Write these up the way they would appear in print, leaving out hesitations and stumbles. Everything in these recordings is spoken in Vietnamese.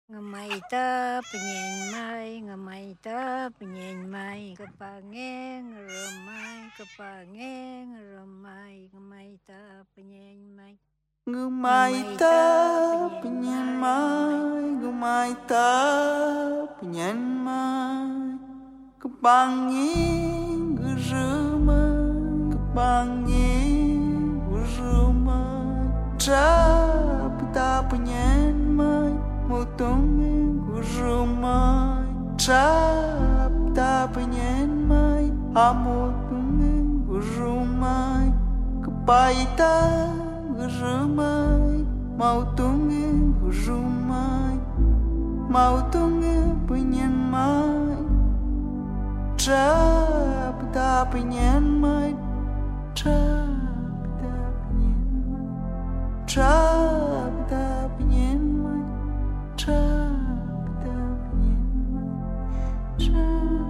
Ngamay ta ngamay ta penyen kapangeng ramay, ngamay ta penyen may. Gumaita penyenmai, gumaita penyenmai, kepangin gerumai, kepangin gerumai, trapita penyenmai, mutungin gerumai, trapita penyenmai, amutungin gerumai, kepaita gerumai, mau tunggu gerumai, mau tunggu penyenmai, trapita penyenmai, trapita penyenmai, trapita penyenmai, trapita penyenmai, trapita penyenmai.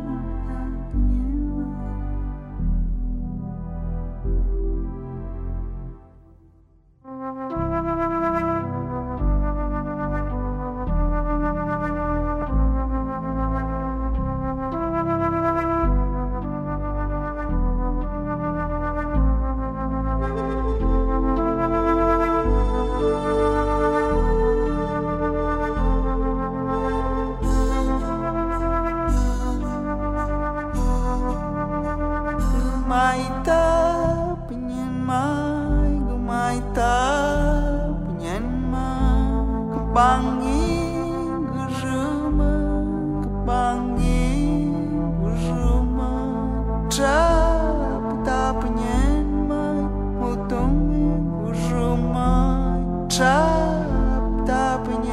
Gumaita penyenmai, gumaita penyenmai, kepangin gerumai, kepangin gerumai, trapita penyenmai, mutungin gerumai, trapita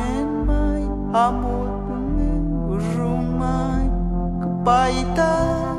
penyenmai, amutungin gerumai, kepaita